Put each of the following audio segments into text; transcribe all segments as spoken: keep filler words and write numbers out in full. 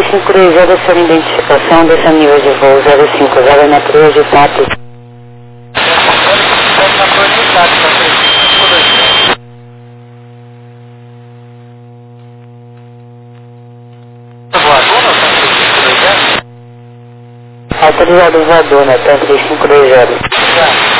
cinco dois zero, sua identificação desse nível de voo zero cinco zero na cruz de Tati. Na cruz de Tati, na três cinco dois zero. Voador, não, tá três cinco dois zero? Autorizado voador, né? Tá três cinco dois zero. Já.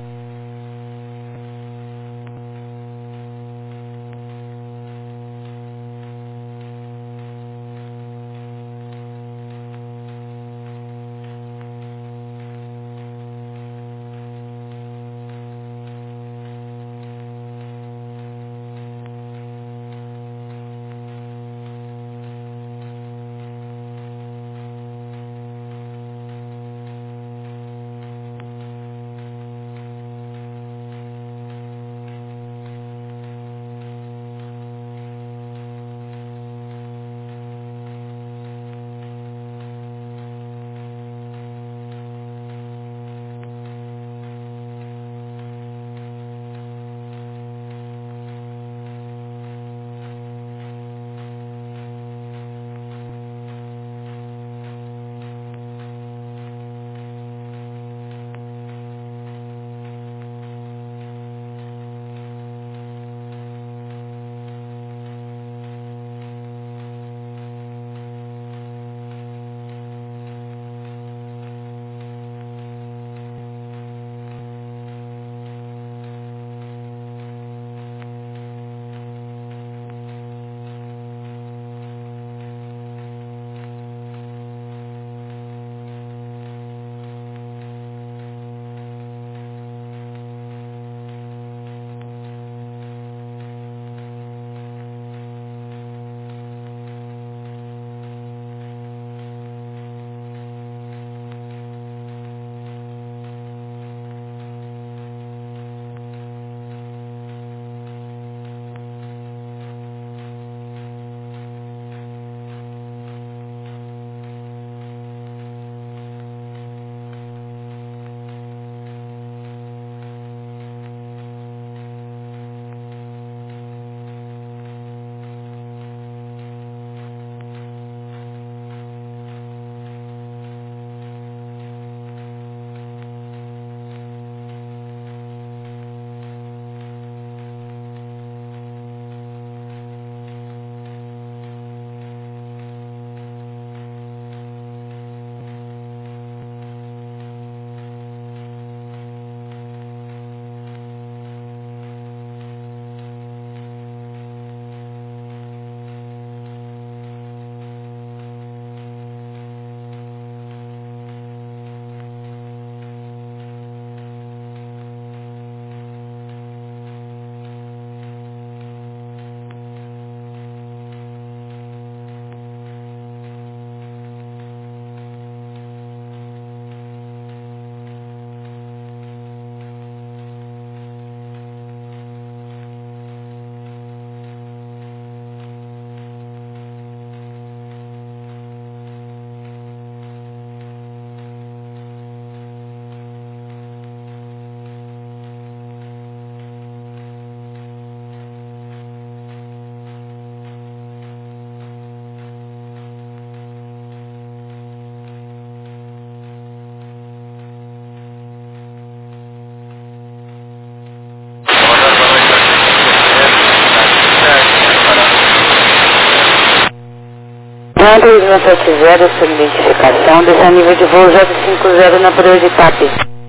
três um sete zero, sua identificação desse nível de voo zero cinco zero na cruz de Tati.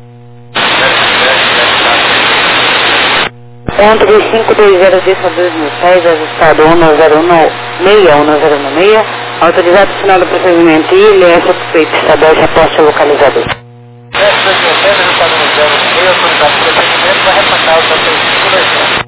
um três cinco dois zero, desça dois mil seis, ajustado um zero um seis, um zero um seis, autorizado final do procedimento I L S Peito Estadual de aposta localizador. Essa procedimento, ajustado no zero um seis, autorizado o procedimento, vai repassar o três cinco dois zero.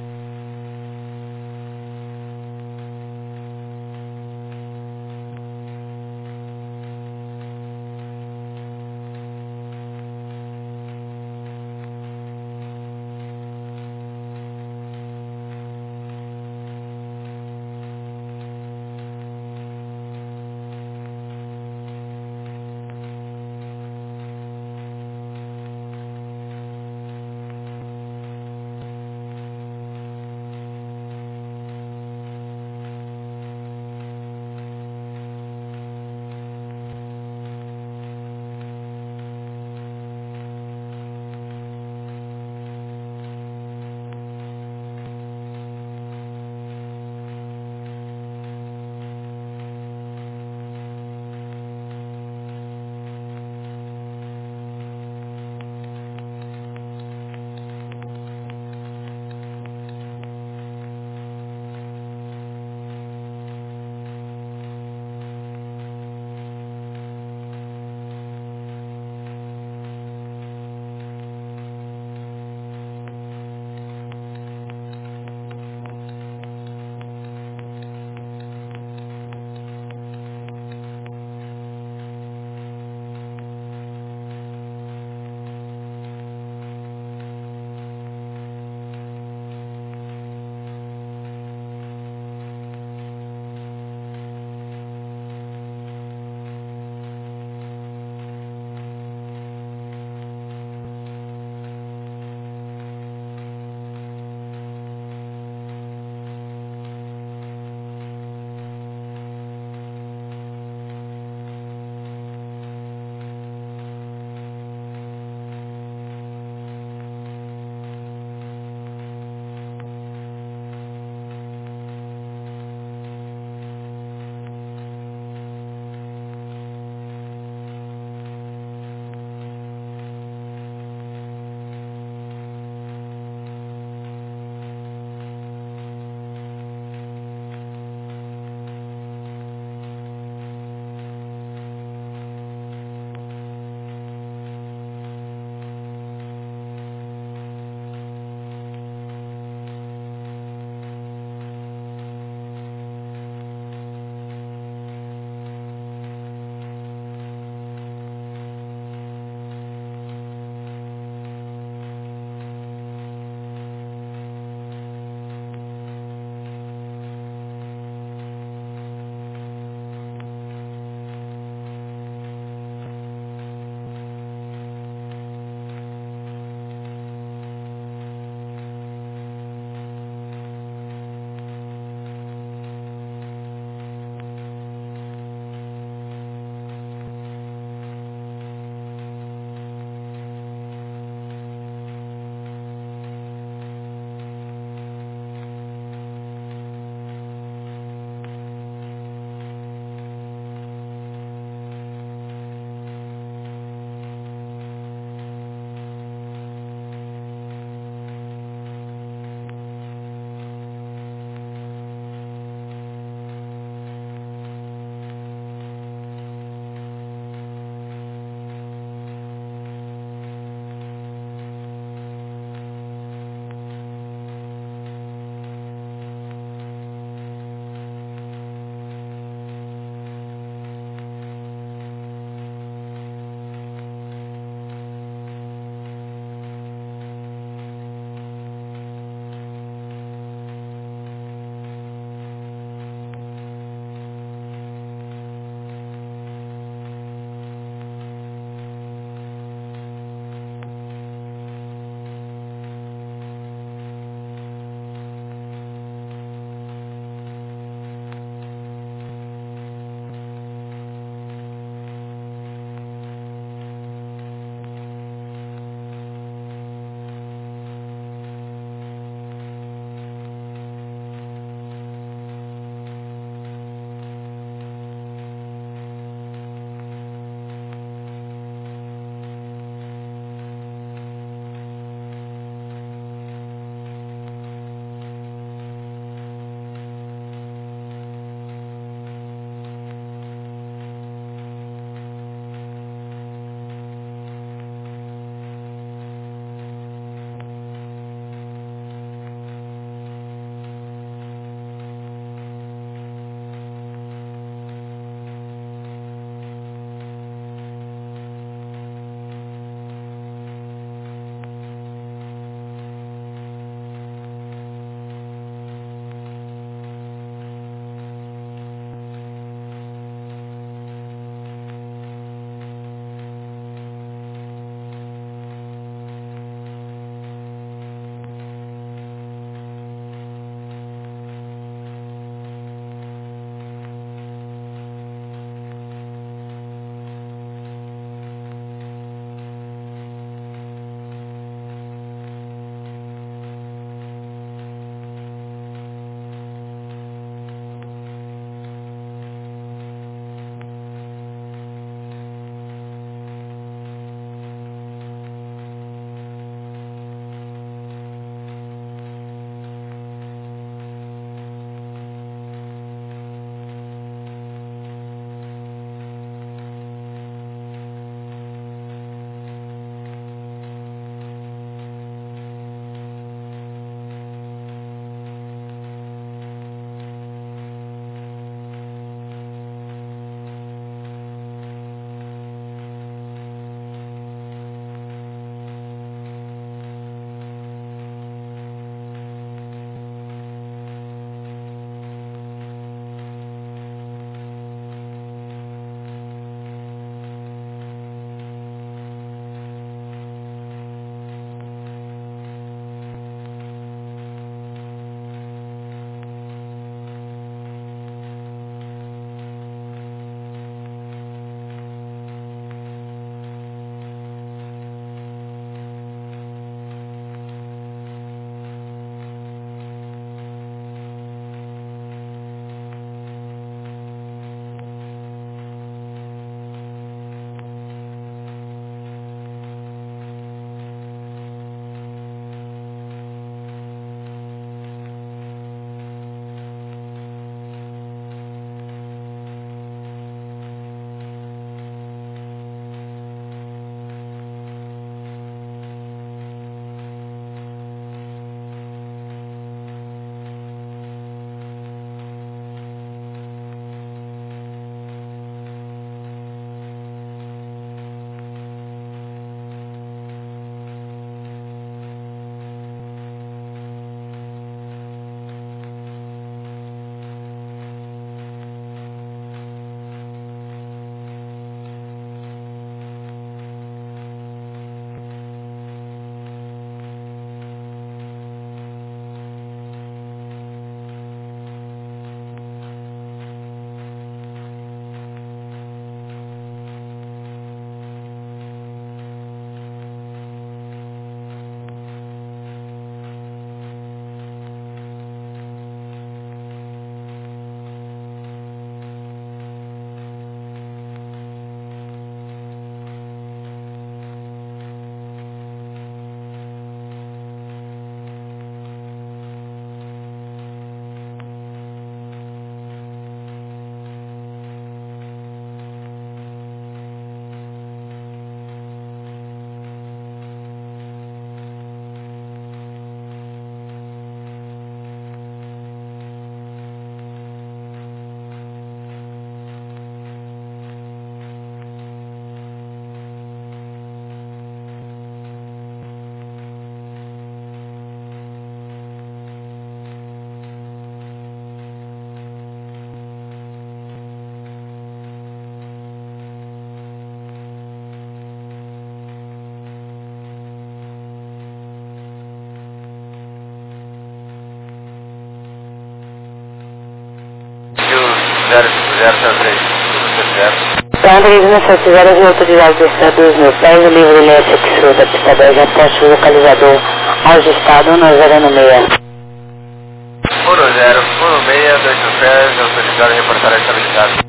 Então, três mil sete zero e autorizado de pista dois mil pés, o livre L S que sul da pista dez, aposto o localizador ajustado um zero no meio. um zero, um seis, dois mil pés, autorizado a reportar a estabilidade.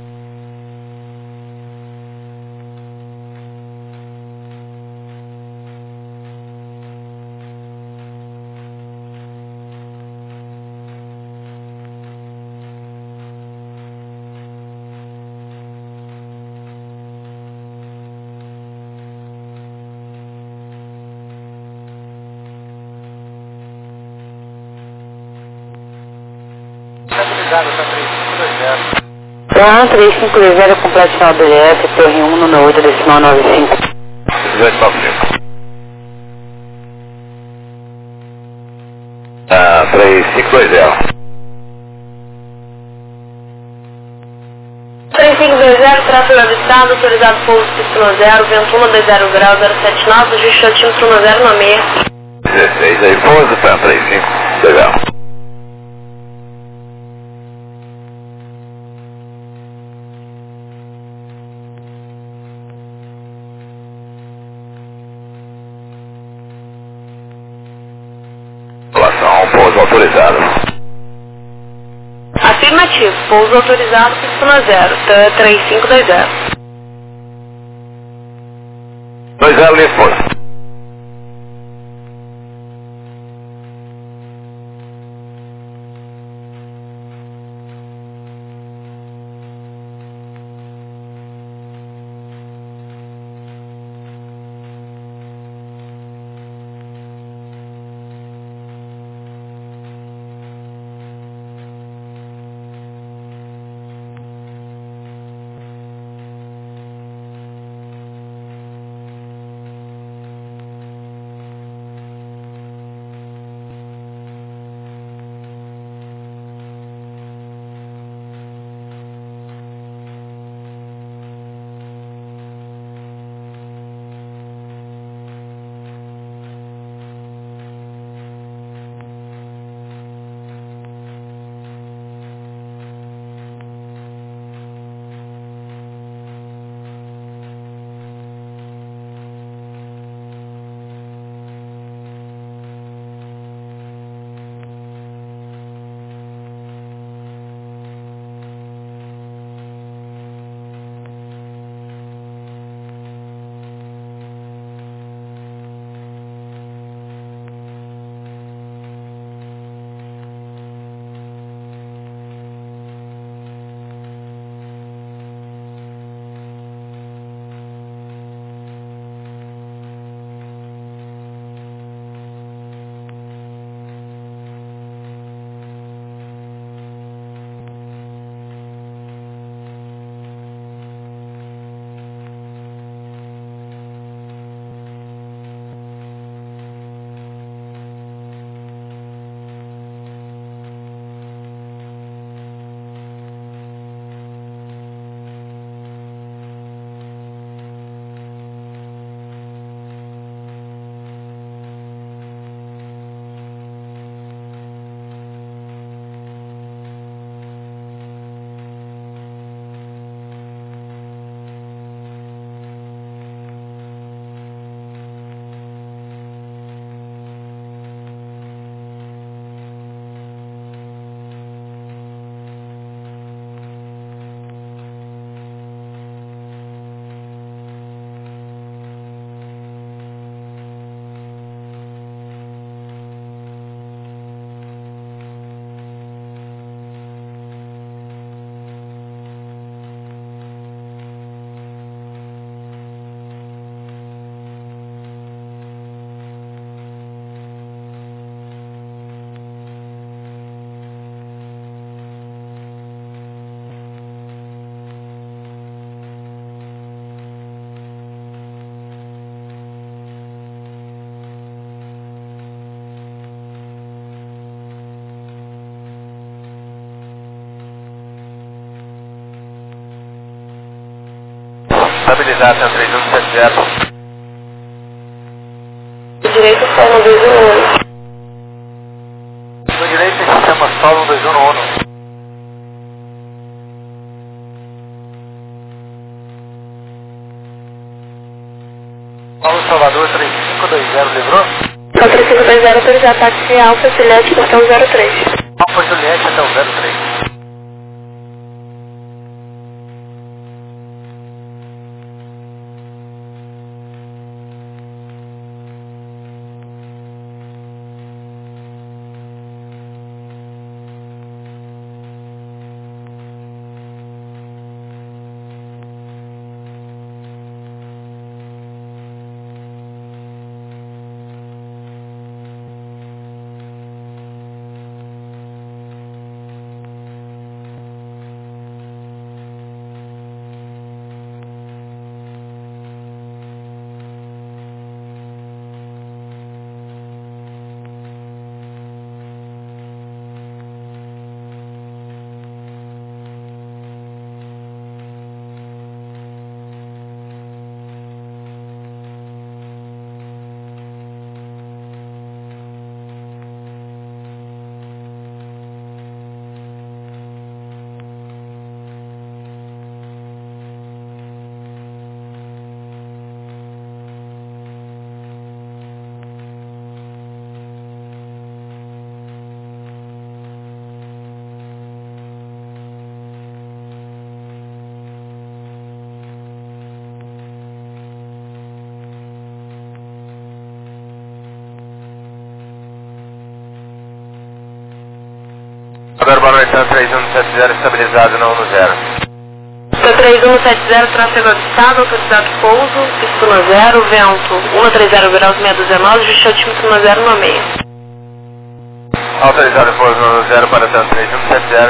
Estabilizado, tá três cinco dois zero. Então, três cinco dois zero, completo final do L S, torre um, número oito, decimal nove cinco. dois nove cinco. Ah, três cinco dois zero. três cinco dois zero, trator avistado, autorizado pouso Y zero, vento um dois zero grau, zero sete nove, ajuste altímetro um zero no meio. dezesseis aí, pouso, tá, três cinco dois zero. Pouso autorizado. Afirmativo, pouso autorizado Y zero, três cinco dois zero. dois zero, linha pouso. Estabilizado, três um sete zero. Direito solo dois um um. No direito tem sistema solo dois um um. cinco dois zero, livrou? Alfa três cinco dois zero, autorizado táxi Alfa Juliette, portão zero três. Alfa Juliette até o zero três. Agora, boa noite, três um sete zero estabilizado na um zero. três um sete zero, tráfego avisado, autorizado pouso, pista no zero, vento um três zero graus meia dúzia nove, justo altímetro no zero no meio. Autorizado pouso no zero para tanto três um sete zero.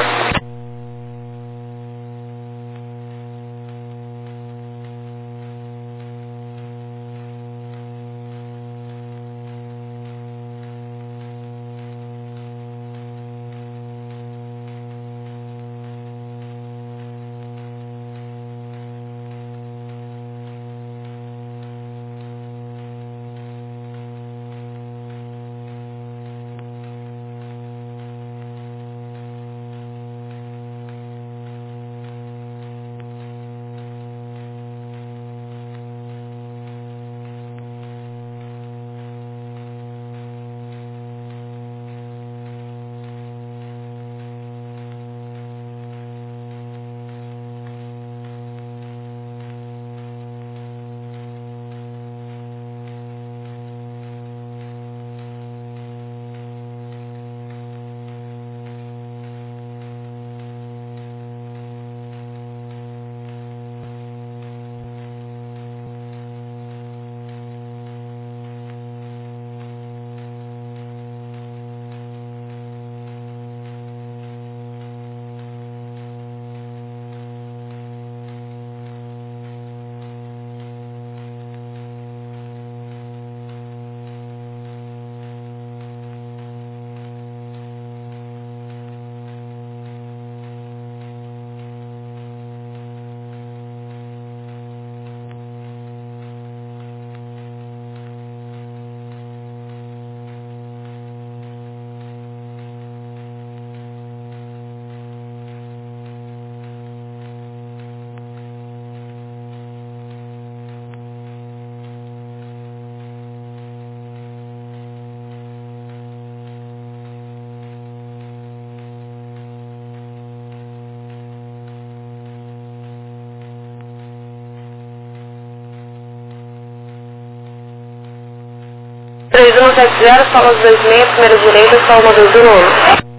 três um sete zero, fala os dois meia, primeira direita, só uma dois um um.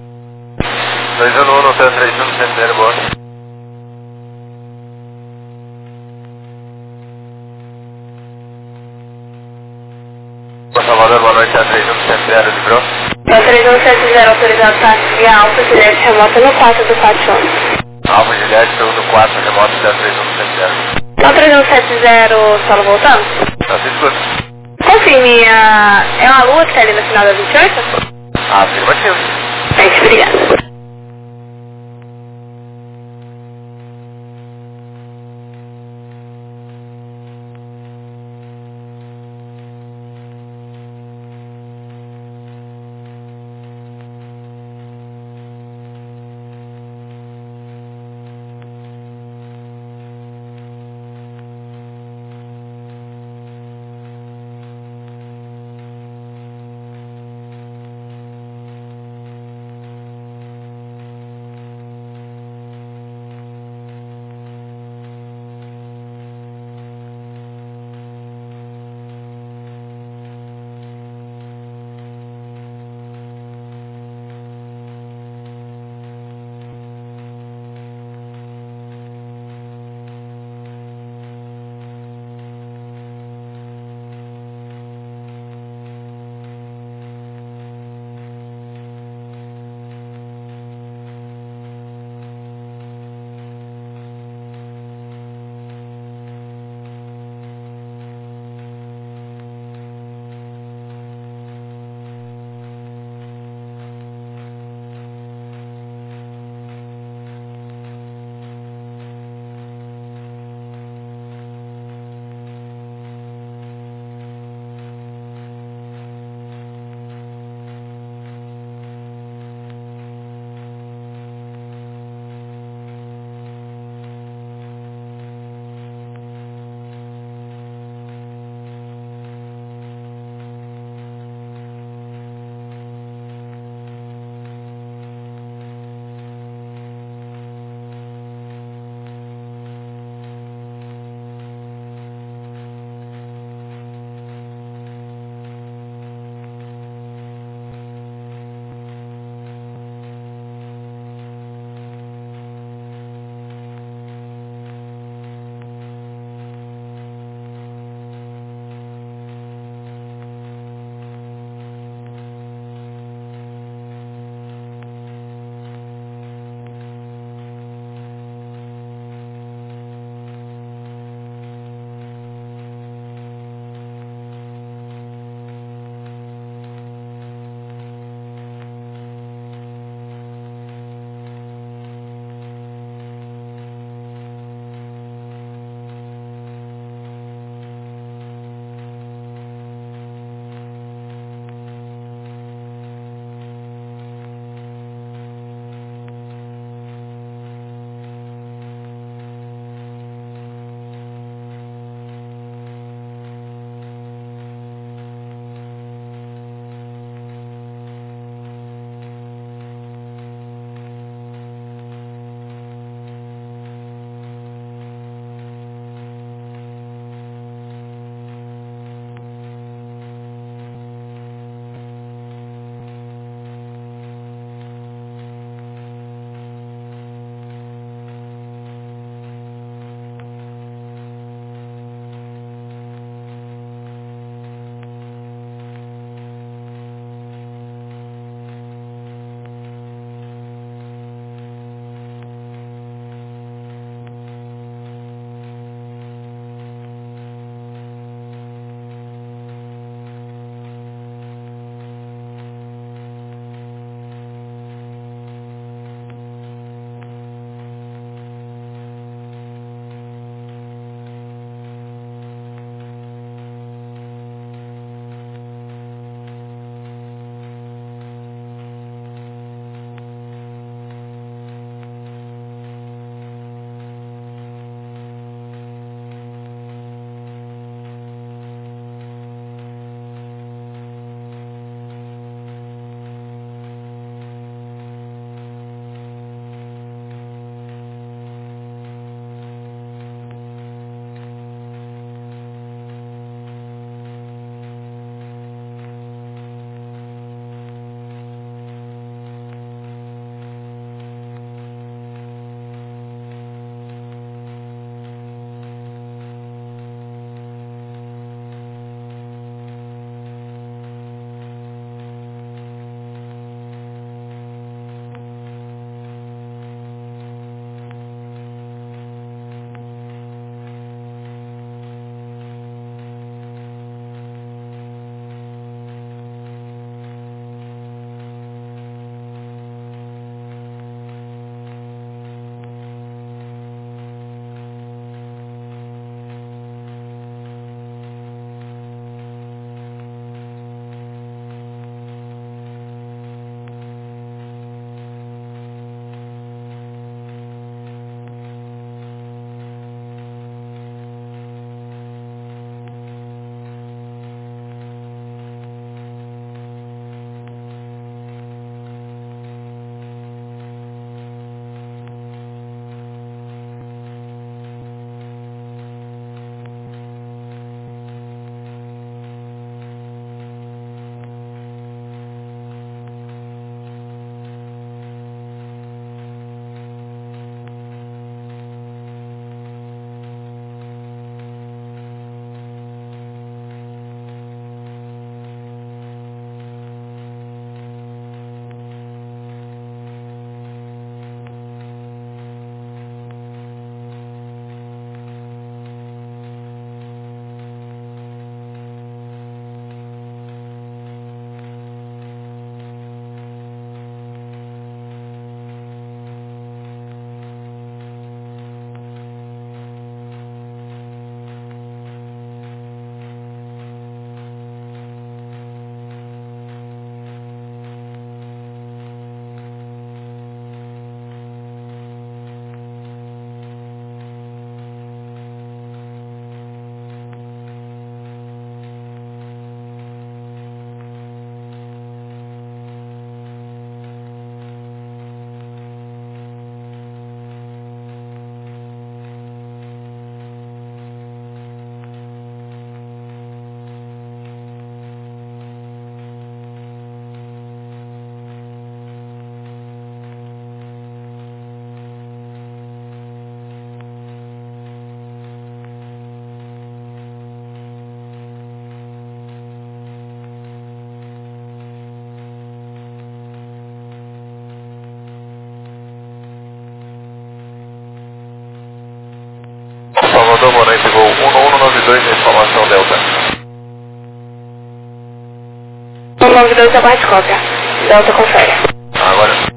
dois um um, hotel três um sete zero, boa. Salvador, boa noite, três um sete zero, livrou? três um sete zero, autorizado táxi Alfa Juliette, remota no quatro do quatro um. Alfa Juliette, segundo quatro, remoto, três um sete zero. três um sete zero, solo voltando? Não se escuta. Confirme, a... é uma lua que está ali no final da vinte e oito? Afirmativo. Gente, obrigada. nove dois aguarde cópia. Delta confere. Agora.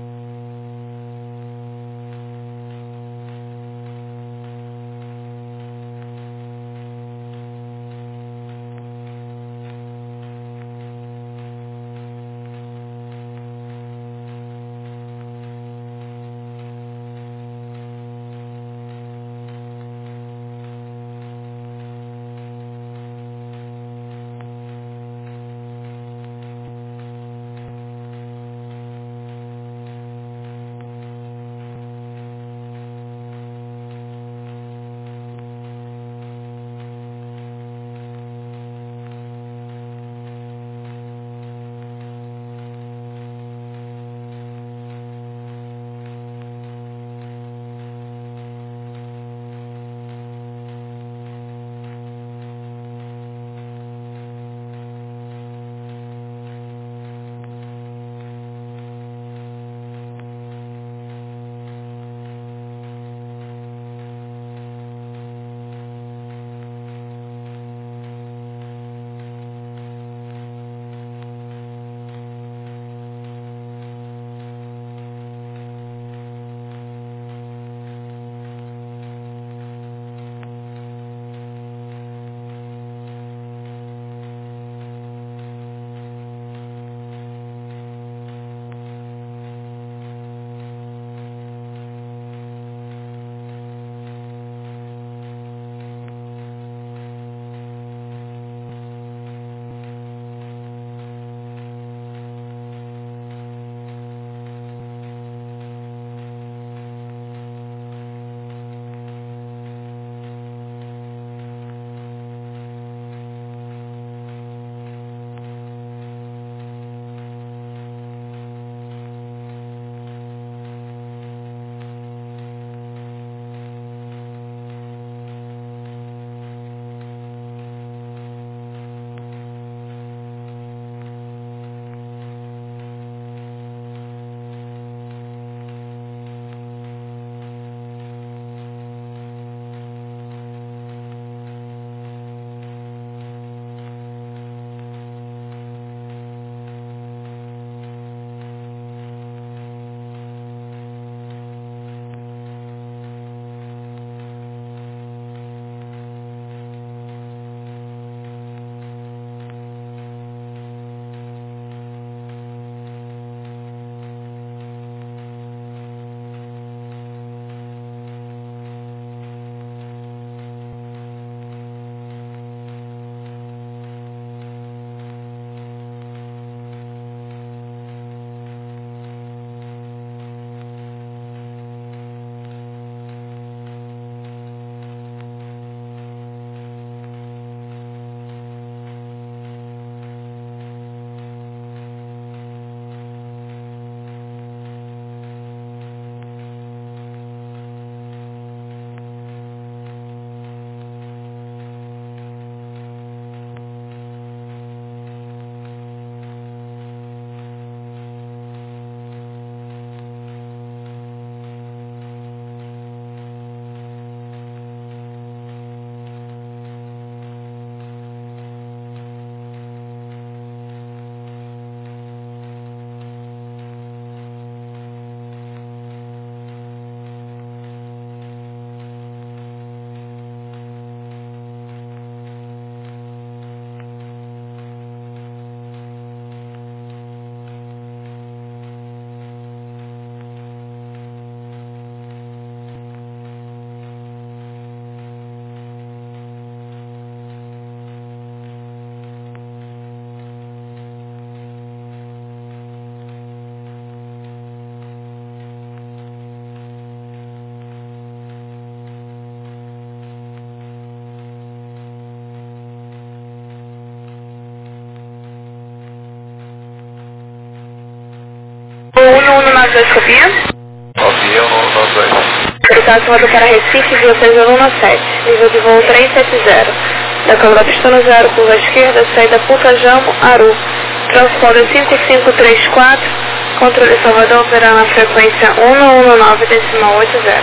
nove dois copia? Copia, um um nove dois. Caso voado para Recife, voo seis um um sete, nível de voo trezentos e setenta. Decola Pistona zero, curva esquerda, saída Pucajamo, Aru. Transponder cinco cinco três quatro, controle Salvador, operando na frequência um um nove decimal oito zero.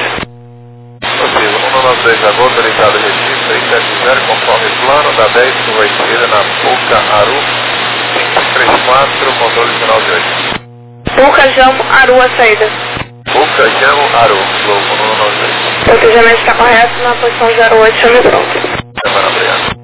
Possível, um um nove dois a bordo, deitado Recife, trezentos e setenta, conforme plano, da dez, curva esquerda, na Puca, Aru. três quatro, controle dezenove oito. Pucajamo, Aru, a saída. Pucajamo, Aru, Globo um nove oito. Protejamento está correto na posição zero oito, chame pronto. Semana, obrigado.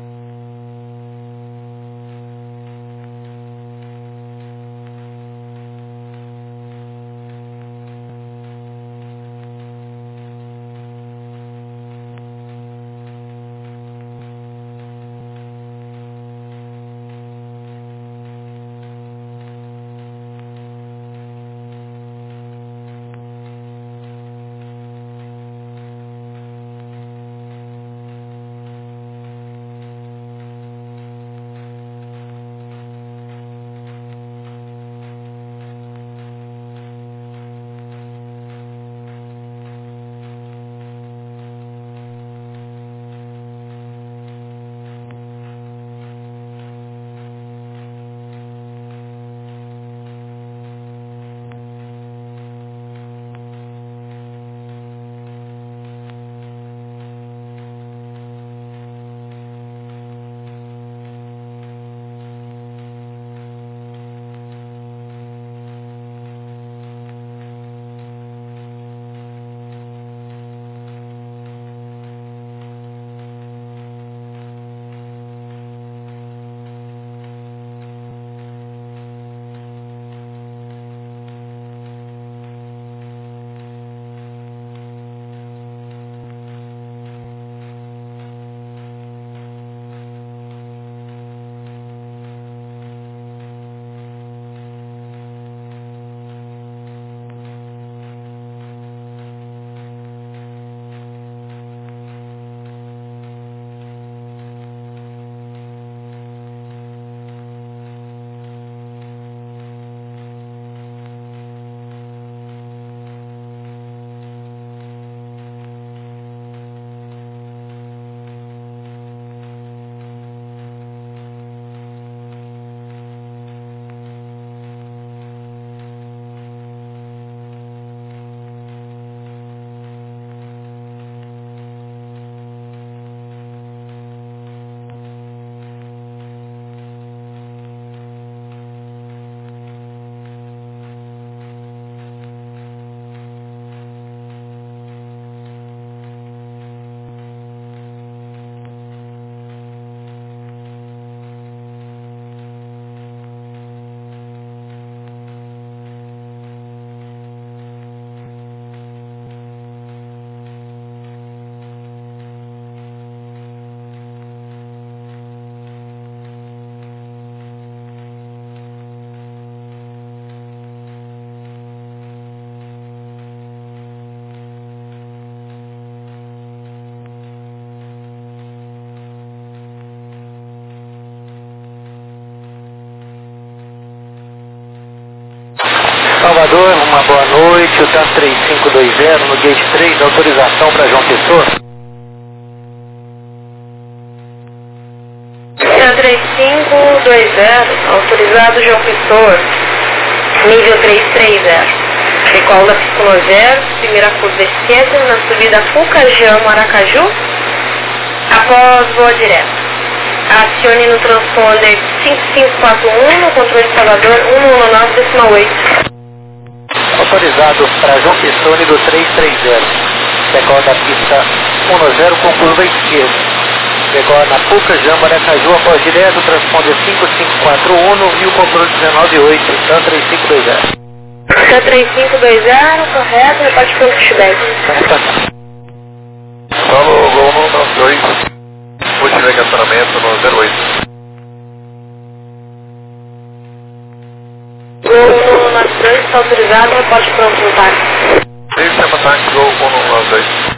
Salvador, uma boa noite, o TAM três cinco dois zero no gate três, autorização para João Pessoa. TAM três cinco dois zero, autorizado João Pessoa, nível três três zero. Decola pista zero, primeira curva esquerda, na subida Pucajamo, Aracaju, após voa direta. Acione no transponder cinco cinco quatro um, no controle de Salvador um um nove decimal oito. Autorizado para João Pessoa, nível três três zero. Decola da pista um zero com curva esquerda. Decola na Pucajamo, Aracaju, após direto, transponder cinco cinco quatro um e o controle dezenove oito, TAM três cinco dois zero. TAM três cinco dois zero, correto, reparte pelo feedback. Falou, voo no nove dois, último estacionamento no zero oito. Gol no nove dois, está autorizado, reparte pronto no táxi. Esse é o táxi, gol no nove dois.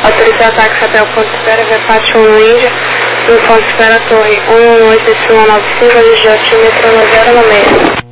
Autorizar ataque até o ponto de espera, V Pat um no Índia, no ponto de espera Torre um um oito Y nove cinco, de altímetro no zero no meio.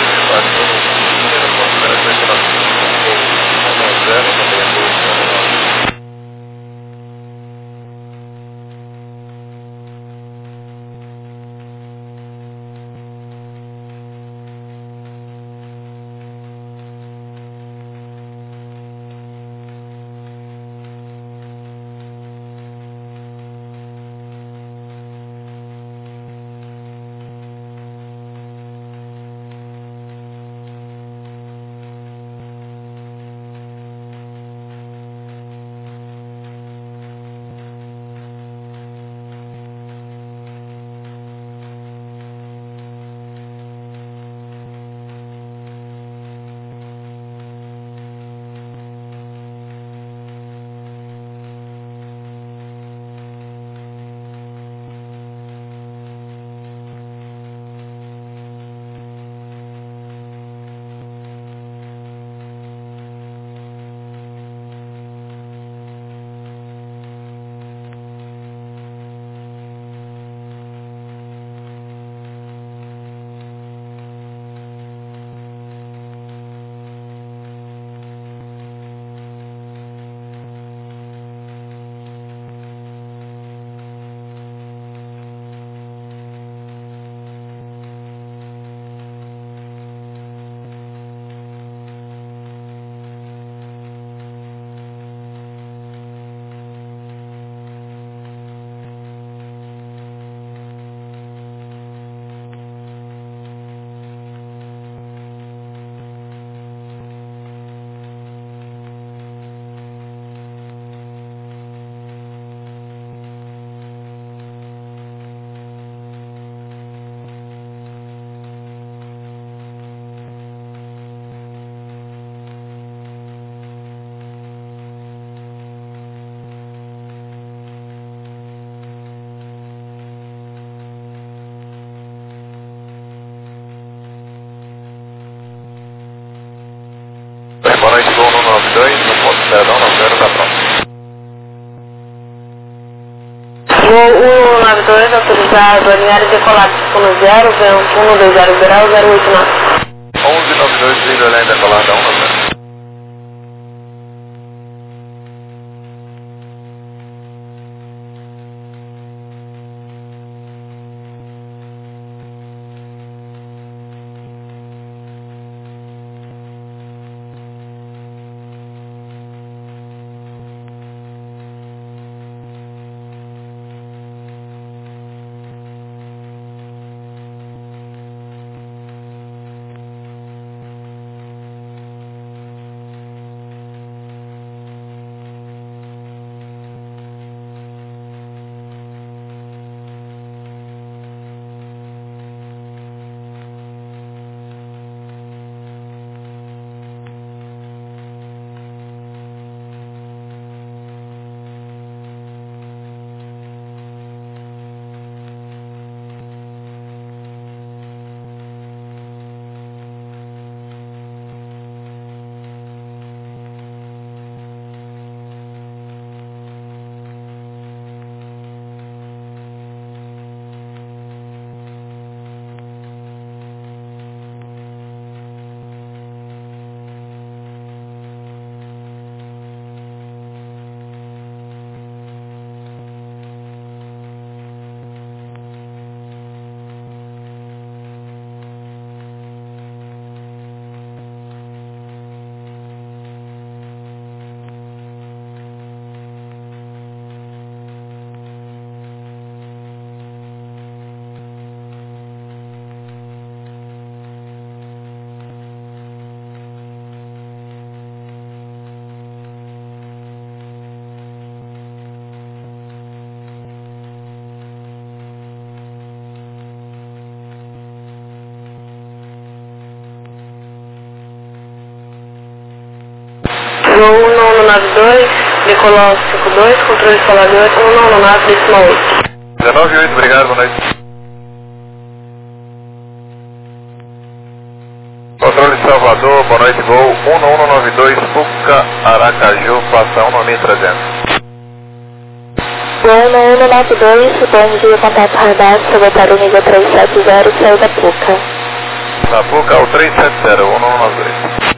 Boa noite, voo um nove dois, no ponto zero nove zero da próxima. Voo um nove dois, autorizado, alinhar e decolar no zero, vento um dois zero grau, zero oito nove. onze nove dois, livre além decolada um nove zero. Voo um nove dois, decolou cinco dois, controle instalador um nove décimo oito. dezenove oito, obrigado, boa noite. Controle Salvador, boa noite, voo um um nove dois, Puca, Aracaju, passa um nove trezentos. Gol no um nove dois, bom dia, contato radar, secretário nível trezentos e setenta, saiu da PUCA. Na PUCA, o trezentos e setenta, um nove dois.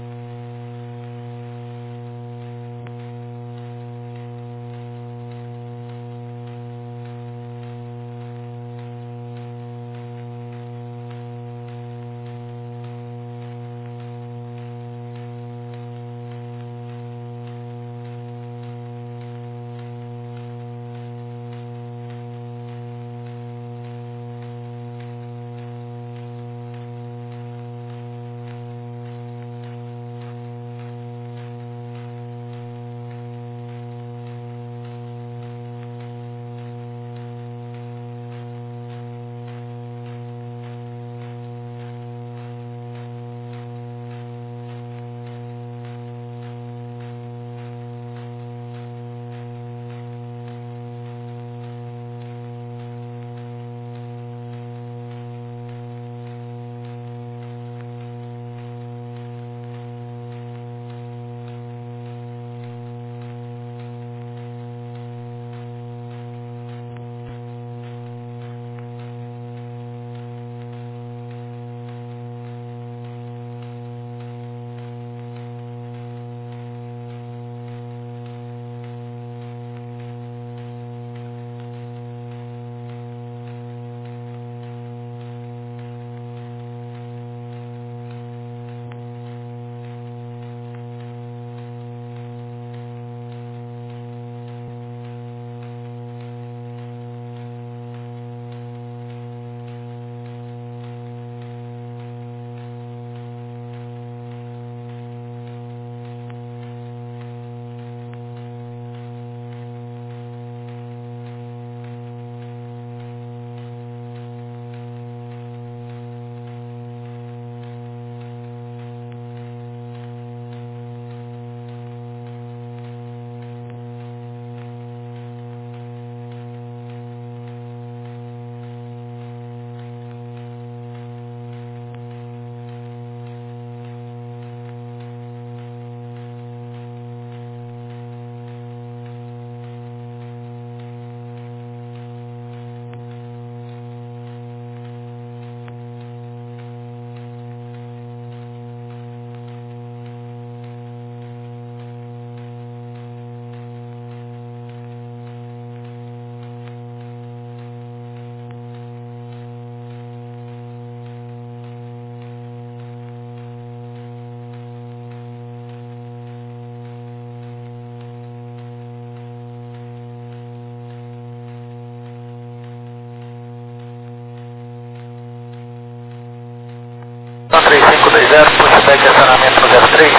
três cinco dois zero, pushback de acionamento no zero três.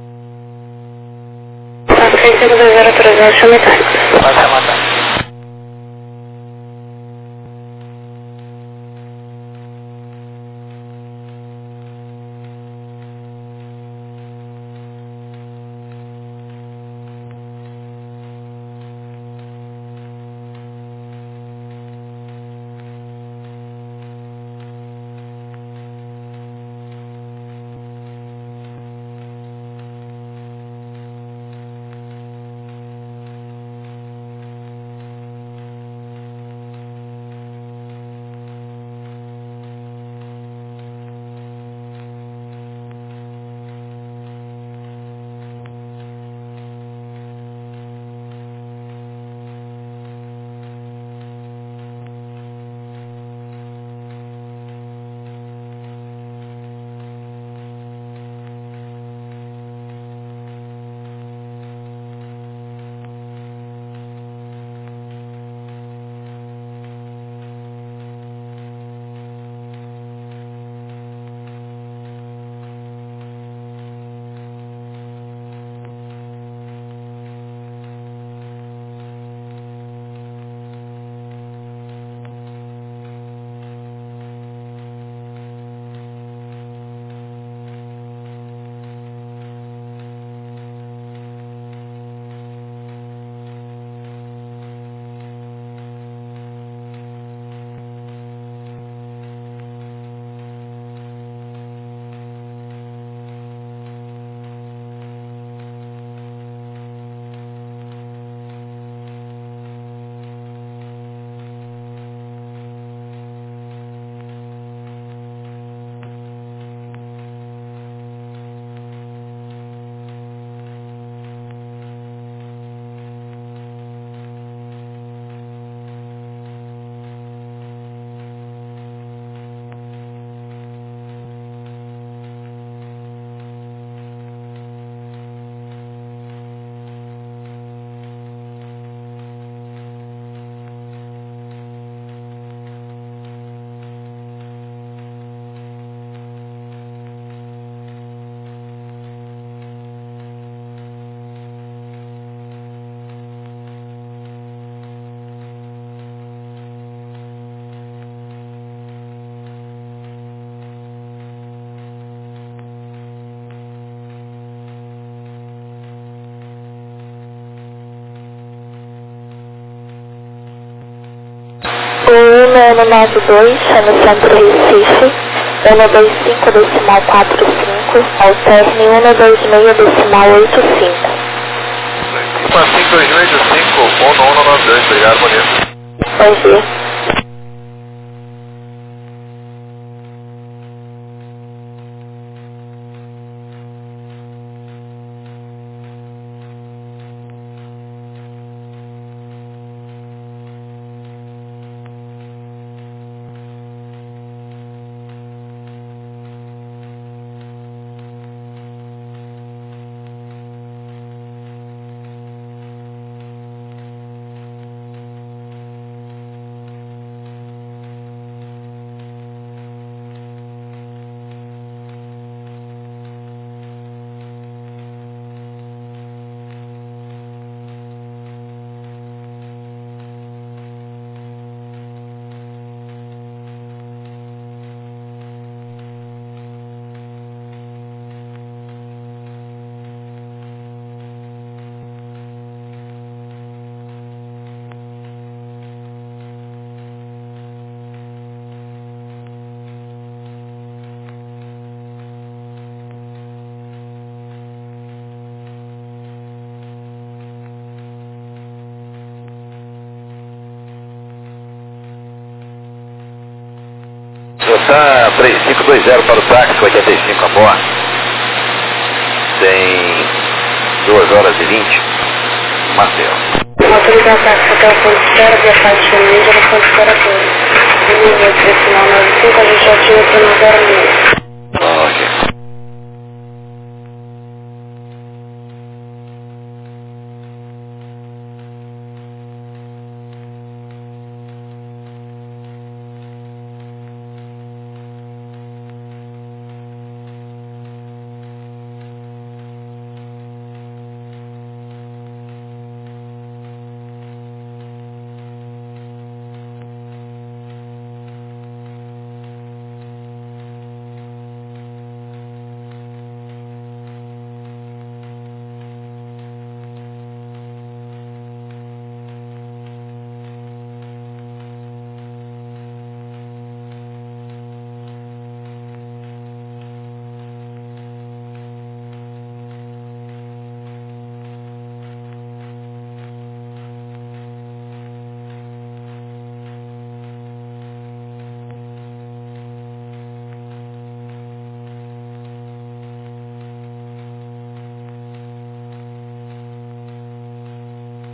três cinco dois zero três, chame time. Vai chamar time. O um nove dois, no centro Recife, um dois cinco decimal quatro cinco, alterne um dois seis decimal oito cinco. um cinco dois oito cinco, um um nove dois, obrigado, bonito. Bom dia. Tá três cinco dois zero para o táxi, oitenta e cinco a bordo. Tem duas horas e vinte. Marcelo. Autorizar o táxi até o ponto de espera, via faixa mídia no ponto de espera todo. Em linha direcional nove cinco, a gente já tinha para nove zero. Ok.